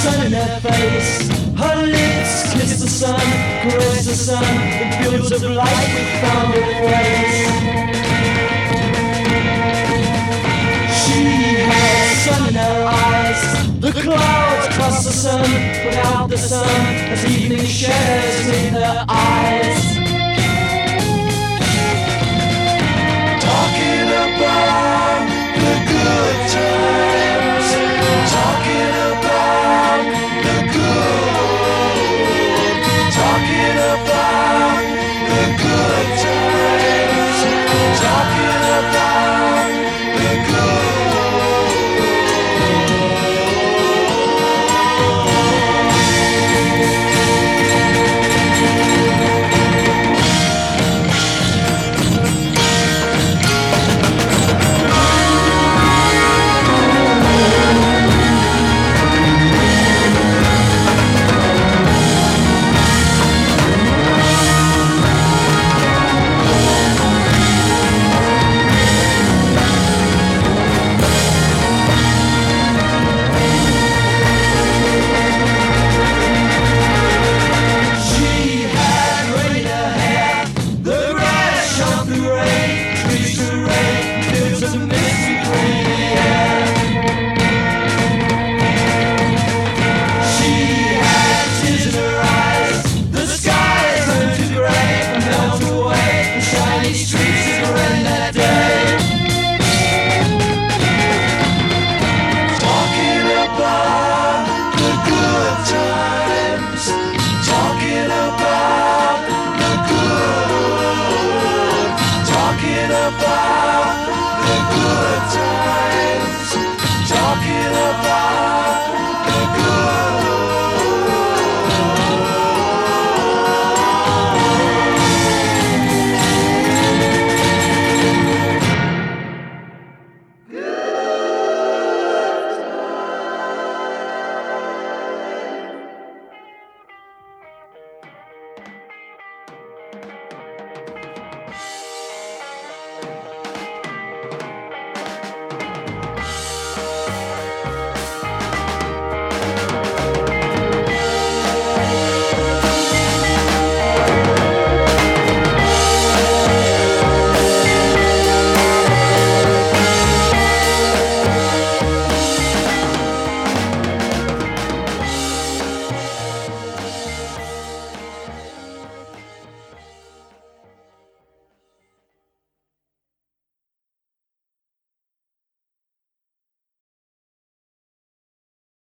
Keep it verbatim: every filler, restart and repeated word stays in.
sun in her face. Her lips kiss the sun, caress the sun. In fields of light we found a place. She had sun in her eyes. The clouds cross the sun, put out the sun as evening shadows in her eyes. Talking about the good times.